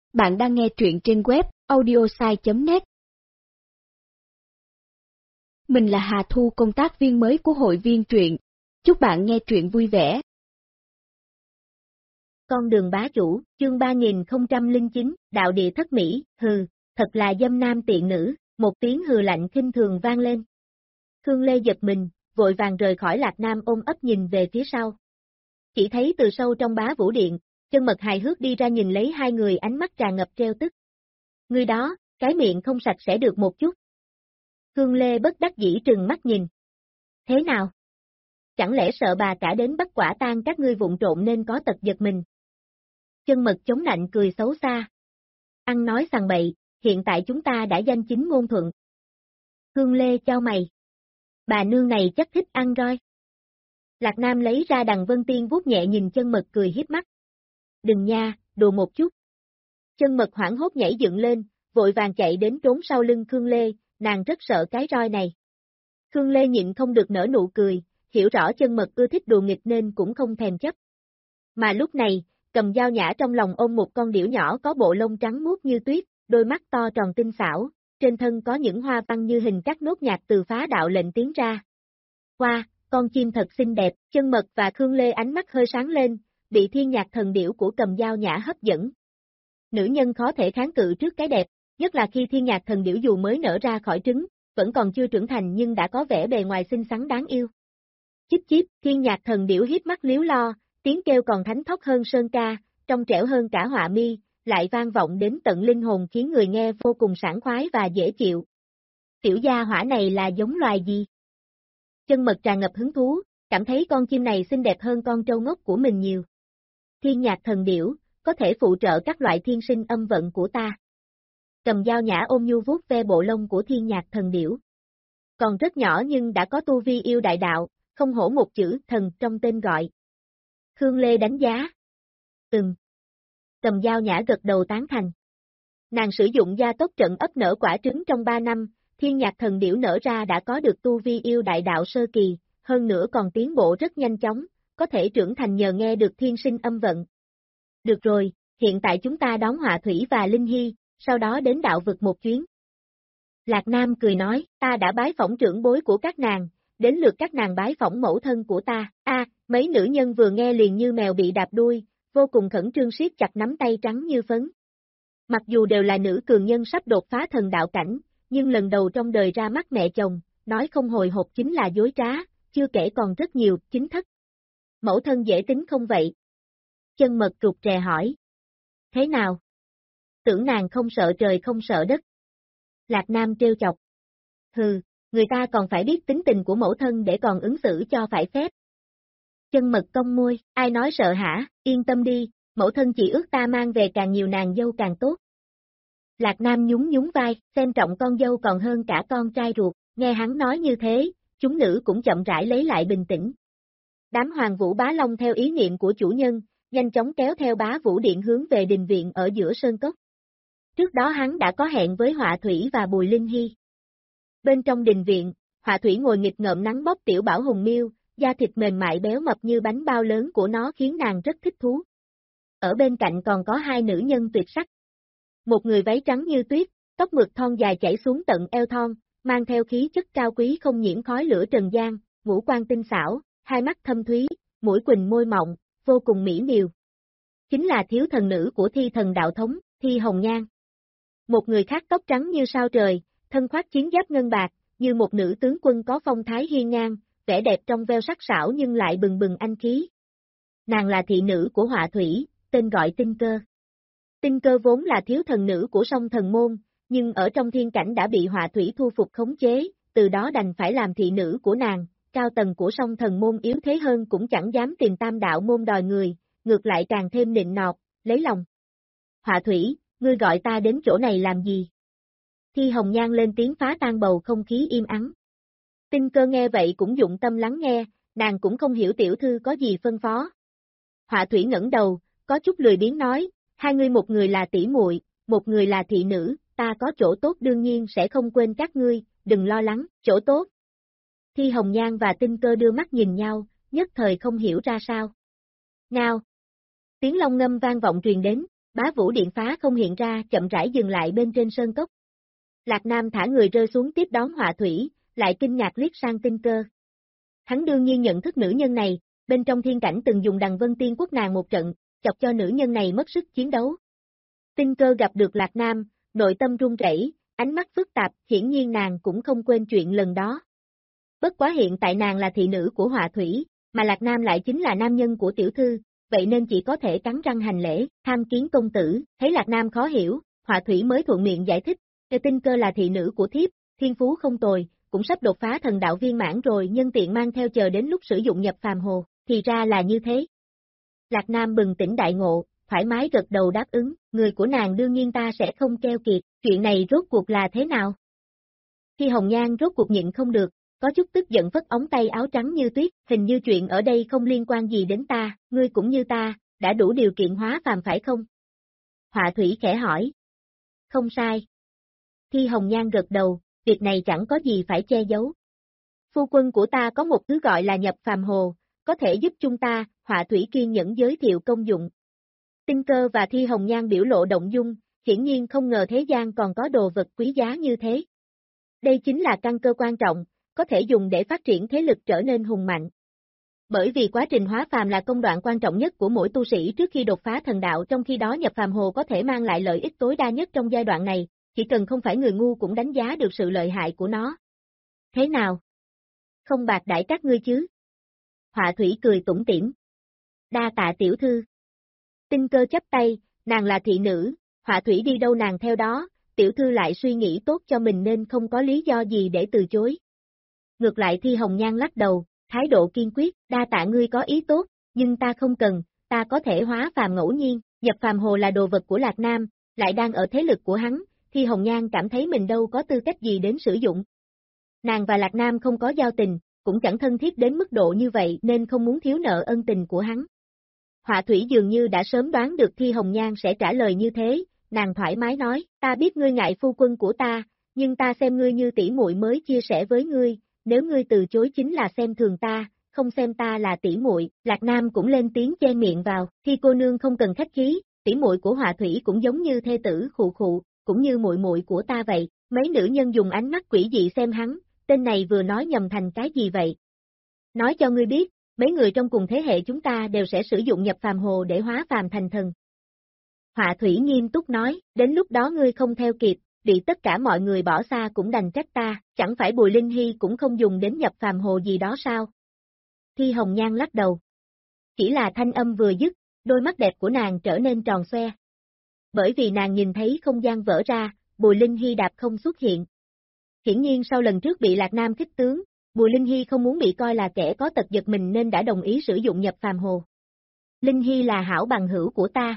Bạn đang nghe truyện trên web audiosai.net. Mình là Hà Thu, công tác viên mới của hội viên truyện. Chúc bạn nghe truyện vui vẻ. Con đường bá chủ, chương 3009, đạo địa thất mỹ, hừ, thật là dâm nam tiện nữ, một tiếng hừ lạnh khinh thường vang lên. Khương Lê giật mình, vội vàng rời khỏi Lạc Nam ôm ấp nhìn về phía sau. Chỉ thấy từ sâu trong Bá Vũ Điện, Chân Mật hài hước đi ra nhìn lấy hai người, ánh mắt tràn ngập trêu tức. Người đó, cái miệng không sạch sẽ được một chút. Khương Lê bất đắc dĩ trừng mắt nhìn. Thế nào? Chẳng lẽ sợ bà cả đến bắt quả tang các ngươi vụng trộn nên có tật giật mình? Chân Mật chống nạnh cười xấu xa. Ăn nói sằng bậy, hiện tại chúng ta đã danh chính ngôn thuận. Khương Lê chau mày. Bà nương này chắc thích ăn roi. Lạc Nam lấy ra đằng Vân Tiên vuốt nhẹ nhìn Chân Mật cười hiếp mắt. Đừng nha, đùa một chút. Chân Mật hoảng hốt nhảy dựng lên, vội vàng chạy đến trốn sau lưng Khương Lê, nàng rất sợ cái roi này. Khương Lê nhịn không được nở nụ cười, hiểu rõ Chân Mật ưa thích đùa nghịch nên cũng không thèm chấp. Mà lúc này, Cầm Dao Nhã trong lòng ôm một con điểu nhỏ có bộ lông trắng muốt như tuyết, đôi mắt to tròn tinh xảo, trên thân có những hoa văn như hình các nốt nhạc từ phá đạo lệnh tiến ra. Wow, con chim thật xinh đẹp. Chân Mật và Khương Lê ánh mắt hơi sáng lên, bị thiên nhạc thần điểu của Cầm Dao Nhã hấp dẫn. Nữ nhân khó thể kháng cự trước cái đẹp, nhất là khi thiên nhạc thần điểu dù mới nở ra khỏi trứng, vẫn còn chưa trưởng thành nhưng đã có vẻ bề ngoài xinh xắn đáng yêu. Chíp chíp, thiên nhạc thần điểu hiếp mắt líu lo, tiếng kêu còn thánh thót hơn sơn ca, trong trẻo hơn cả họa mi, lại vang vọng đến tận linh hồn khiến người nghe vô cùng sảng khoái và dễ chịu. Tiểu gia hỏa này là giống loài gì? Chân Mật tràn ngập hứng thú, cảm thấy con chim này xinh đẹp hơn con trâu ngốc của mình nhiều. Thiên nhạc thần điểu, có thể phụ trợ các loại thiên sinh âm vận của ta. Cầm Dao Nhã ôm nhu vuốt ve bộ lông của thiên nhạc thần điểu. Còn rất nhỏ nhưng đã có tu vi yêu đại đạo, không hổ một chữ thần trong tên gọi. Khương Lê đánh giá. Cầm Dao Nhã gật đầu tán thành. Nàng sử dụng gia tốc trận ấp nở quả trứng trong 3 năm, thiên nhạc thần điểu nở ra đã có được tu vi yêu đại đạo sơ kỳ, hơn nữa còn tiến bộ rất nhanh chóng, có thể trưởng thành nhờ nghe được thiên sinh âm vận. Được rồi, hiện tại chúng ta đón Họa Thủy và Linh Hy, sau đó đến đạo vực một chuyến. Lạc Nam cười nói, ta đã bái phỏng trưởng bối của các nàng, đến lượt các nàng bái phỏng mẫu thân của ta. Mấy nữ nhân vừa nghe liền như mèo bị đạp đuôi, vô cùng khẩn trương siết chặt nắm tay trắng như phấn. Mặc dù đều là nữ cường nhân sắp đột phá thần đạo cảnh, nhưng lần đầu trong đời ra mắt mẹ chồng, nói không hồi hộp chính là dối trá, chưa kể còn rất nhiều chính thất. Mẫu thân dễ tính không vậy? Chân Mật rụt rè hỏi. Thế nào? Tưởng nàng không sợ trời không sợ đất. Lạc Nam trêu chọc. Hừ, người ta còn phải biết tính tình của mẫu thân để còn ứng xử cho phải phép. Chân Mật cong môi, ai nói sợ hả, yên tâm đi, mẫu thân chỉ ước ta mang về càng nhiều nàng dâu càng tốt. Lạc Nam nhún nhún vai, xem trọng con dâu còn hơn cả con trai ruột, nghe hắn nói như thế, chúng nữ cũng chậm rãi lấy lại bình tĩnh. Đám Hoàng Vũ Bá Long theo ý niệm của chủ nhân, nhanh chóng kéo theo Bá Vũ Điện hướng về đình viện ở giữa sơn cốc. Trước đó hắn đã có hẹn với Họa Thủy và Bùi Linh Hy. Bên trong đình viện, Họa Thủy ngồi nghịch ngợm nắng bóp tiểu bảo hùng miêu, da thịt mềm mại béo mập như bánh bao lớn của nó khiến nàng rất thích thú. Ở bên cạnh còn có hai nữ nhân tuyệt sắc. Một người váy trắng như tuyết, tóc mượt thon dài chảy xuống tận eo thon, mang theo khí chất cao quý không nhiễm khói lửa trần gian, ngũ quan tinh xảo, hai mắt thâm thúy, mũi quỳnh môi mọng, vô cùng mỹ miều. Chính là thiếu thần nữ của Thi Thần đạo thống, Thi Hồng Nhan. Một người khác tóc trắng như sao trời, thân khoác chiến giáp ngân bạc, như một nữ tướng quân có phong thái hiên ngang, vẻ đẹp trong veo sắc sảo nhưng lại bừng bừng anh khí. Nàng là thị nữ của Họa Thủy, tên gọi Tinh Cơ. Tinh Cơ vốn là thiếu thần nữ của Song Thần Môn, nhưng ở trong thiên cảnh đã bị Họa Thủy thu phục khống chế, từ đó đành phải làm thị nữ của nàng, cao tầng của Song Thần Môn yếu thế hơn cũng chẳng dám tìm Tam Đạo Môn đòi người, ngược lại càng thêm nịnh nọt, lấy lòng. Họa Thủy, ngươi gọi ta đến chỗ này làm gì? Thi Hồng Nhan lên tiếng phá tan bầu không khí im ắng. Tinh Cơ nghe vậy cũng dụng tâm lắng nghe, nàng cũng không hiểu tiểu thư có gì phân phó. Họa Thủy ngẩng đầu, có chút lười biếng nói, hai ngươi một người là tỷ muội, một người là thị nữ, ta có chỗ tốt đương nhiên sẽ không quên các ngươi, đừng lo lắng, chỗ tốt. Thi Hồng Nhan và Tinh Cơ đưa mắt nhìn nhau, nhất thời không hiểu ra sao. Ngao. Tiếng long ngâm vang vọng truyền đến, Bá Vũ Điện phá không hiện ra chậm rãi dừng lại bên trên sơn cốc. Lạc Nam thả người rơi xuống tiếp đón họa thủy, lại kinh ngạc liếc sang Tinh Cơ. Hắn đương nhiên nhận thức nữ nhân này, bên trong thiên cảnh từng dùng Đằng Vân Tiên Quốc nàng một trận, chọc cho nữ nhân này mất sức chiến đấu. Tinh Cơ gặp được Lạc Nam, nội tâm run rẩy, ánh mắt phức tạp, hiển nhiên nàng cũng không quên chuyện lần đó. Bất quá hiện tại nàng là thị nữ của họa thủy, mà Lạc Nam lại chính là nam nhân của tiểu thư, vậy nên chỉ có thể cắn răng hành lễ, tham kiến công tử, thấy Lạc Nam khó hiểu, họa thủy mới thuận miệng giải thích, Tinh Cơ là thị nữ của thiếp, thiên phú không tồi, cũng sắp đột phá thần đạo viên mãn rồi, nhân tiện mang theo chờ đến lúc sử dụng nhập phàm hồ, thì ra là như thế. Lạc Nam bừng tỉnh đại ngộ, thoải mái gật đầu đáp ứng, người của nàng đương nhiên ta sẽ không keo kiệt, chuyện này rốt cuộc là thế nào? Khi Hồng Nhan rốt cuộc nhịn không được, có chút tức giận phất ống tay áo trắng như tuyết, hình như chuyện ở đây không liên quan gì đến ta, ngươi cũng như ta, đã đủ điều kiện hóa phàm phải không? Họa thủy khẽ hỏi. Không sai. Khi Hồng Nhan gật đầu, việc này chẳng có gì phải che giấu. Phu quân của ta có một thứ gọi là nhập phàm hồ, có thể giúp chúng ta, họa thủy kiên nhẫn giới thiệu công dụng. Tinh Cơ và Thi Hồng Nhan biểu lộ động dung, hiển nhiên không ngờ thế gian còn có đồ vật quý giá như thế. Đây chính là căn cơ quan trọng, có thể dùng để phát triển thế lực trở nên hùng mạnh. Bởi vì quá trình hóa phàm là công đoạn quan trọng nhất của mỗi tu sĩ trước khi đột phá thần đạo, trong khi đó nhập phàm hồ có thể mang lại lợi ích tối đa nhất trong giai đoạn này, chỉ cần không phải người ngu cũng đánh giá được sự lợi hại của nó. Thế nào? Không bạc đãi các ngươi chứ? Họa thủy cười tủm tỉm. Đa tạ tiểu thư. Tinh Cơ chắp tay, nàng là thị nữ, họa thủy đi đâu nàng theo đó, tiểu thư lại suy nghĩ tốt cho mình nên không có lý do gì để từ chối. Ngược lại Thi Hồng Nhan lắc đầu, thái độ kiên quyết, đa tạ ngươi có ý tốt, nhưng ta không cần, ta có thể hóa phàm ngẫu nhiên, nhập phàm hồ là đồ vật của Lạc Nam, lại đang ở thế lực của hắn, Thi Hồng Nhan cảm thấy mình đâu có tư cách gì đến sử dụng. Nàng và Lạc Nam không có giao tình, cũng chẳng thân thiết đến mức độ như vậy nên không muốn thiếu nợ ân tình của hắn. Họa thủy dường như đã sớm đoán được Thi Hồng Nhan sẽ trả lời như thế, nàng thoải mái nói, ta biết ngươi ngại phu quân của ta, nhưng ta xem ngươi như tỷ muội mới chia sẻ với ngươi, nếu ngươi từ chối chính là xem thường ta, không xem ta là tỷ muội. Lạc Nam cũng lên tiếng che miệng vào, Thi cô nương không cần khách khí, tỷ muội của họa thủy cũng giống như thê tử khụ khụ, cũng như muội muội của ta vậy. Mấy nữ nhân dùng ánh mắt quỷ dị xem hắn, tên này vừa nói nhầm thành cái gì vậy? Nói cho ngươi biết, mấy người trong cùng thế hệ chúng ta đều sẽ sử dụng nhập phàm hồ để hóa phàm thành thần. Họa thủy nghiêm túc nói, đến lúc đó ngươi không theo kịp, bị tất cả mọi người bỏ xa cũng đành trách ta, chẳng phải Bùi Linh Hy cũng không dùng đến nhập phàm hồ gì đó sao? Thi Hồng Nhan lắc đầu. Chỉ là thanh âm vừa dứt, đôi mắt đẹp của nàng trở nên tròn xoe. Bởi vì nàng nhìn thấy không gian vỡ ra, Bùi Linh Hy đạp không xuất hiện. Hiển nhiên sau lần trước bị Lạc Nam kích tướng, Bùi Linh Hy không muốn bị coi là kẻ có tật giật mình nên đã đồng ý sử dụng nhập phàm hồ. Linh Hy là hảo bằng hữu của ta.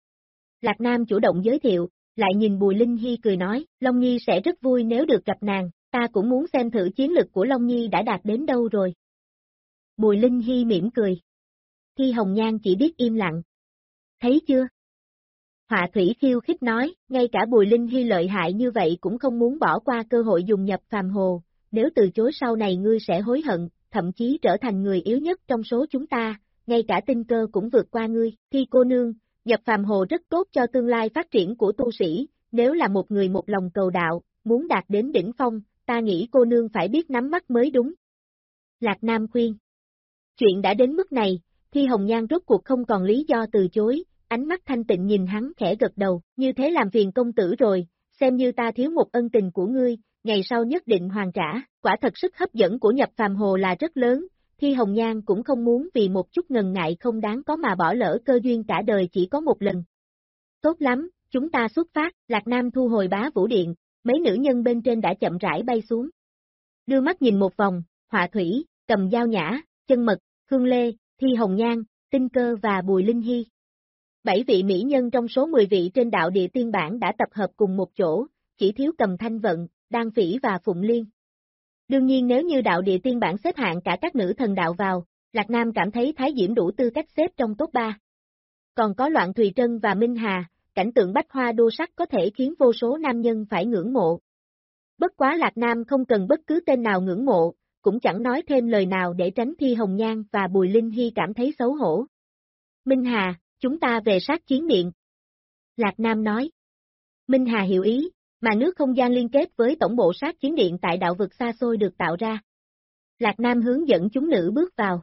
Lạc Nam chủ động giới thiệu, lại nhìn Bùi Linh Hy cười nói, Long Nhi sẽ rất vui nếu được gặp nàng, ta cũng muốn xem thử chiến lực của Long Nhi đã đạt đến đâu rồi. Bùi Linh Hy mỉm cười. Thi Hồng Nhan chỉ biết im lặng. Thấy chưa? Họa thủy khiêu khích nói, ngay cả Bùi Linh Hy lợi hại như vậy cũng không muốn bỏ qua cơ hội dùng nhập phàm hồ, nếu từ chối sau này ngươi sẽ hối hận, thậm chí trở thành người yếu nhất trong số chúng ta, ngay cả Tinh Cơ cũng vượt qua ngươi. Thi cô nương, nhập phàm hồ rất tốt cho tương lai phát triển của tu sĩ, nếu là một người một lòng cầu đạo, muốn đạt đến đỉnh phong, ta nghĩ cô nương phải biết nắm bắt mới đúng. Lạc Nam khuyên. Chuyện đã đến mức này, Thi Hồng Nhan rốt cuộc không còn lý do từ chối, ánh mắt thanh tịnh nhìn hắn khẽ gật đầu, như thế làm phiền công tử rồi, xem như ta thiếu một ân tình của ngươi, ngày sau nhất định hoàn trả, quả thật sức hấp dẫn của nhập phàm hồ là rất lớn, Thi Hồng Nhan cũng không muốn vì một chút ngần ngại không đáng có mà bỏ lỡ cơ duyên cả đời chỉ có một lần. Tốt lắm, chúng ta xuất phát, Lạc Nam thu hồi Bá Vũ Điện, mấy nữ nhân bên trên đã chậm rãi bay xuống. Đưa mắt nhìn một vòng, Họa Thủy, Cầm Dao Nhã, Chân Mật, Hương Lê, Thi Hồng Nhan, Tinh Cơ và Bùi Linh Hy. 7 vị mỹ nhân trong số 10 vị trên đạo địa tiên bản đã tập hợp cùng một chỗ, chỉ thiếu Cầm Thanh Vận, Đan Phỉ và Phụng Liên. Đương nhiên nếu như đạo địa tiên bản xếp hạng cả các nữ thần đạo vào, Lạc Nam cảm thấy Thái Diễm đủ tư cách xếp trong top 3. Còn có Loạn Thùy Trân và Minh Hà, cảnh tượng bách hoa đua sắc có thể khiến vô số nam nhân phải ngưỡng mộ. Bất quá Lạc Nam không cần bất cứ tên nào ngưỡng mộ, cũng chẳng nói thêm lời nào để tránh Thi Hồng Nhan và Bùi Linh Hy cảm thấy xấu hổ. Minh Hà, chúng ta về sát chiến điện. Lạc Nam nói. Minh Hà hiểu ý, màn nước không gian liên kết với tổng bộ sát chiến điện tại đạo vực xa xôi được tạo ra. Lạc Nam hướng dẫn chúng nữ bước vào.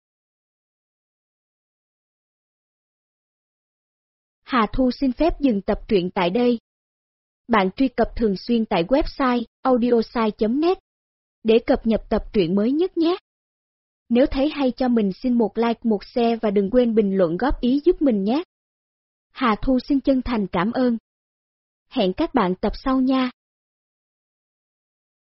Hà Thu xin phép dừng tập truyện tại đây. Bạn truy cập thường xuyên tại website audiosai.net để cập nhật tập truyện mới nhất nhé. Nếu thấy hay cho mình xin một like, một share và đừng quên bình luận góp ý giúp mình nhé. Hà Thu xin chân thành cảm ơn. Hẹn các bạn tập sau nha.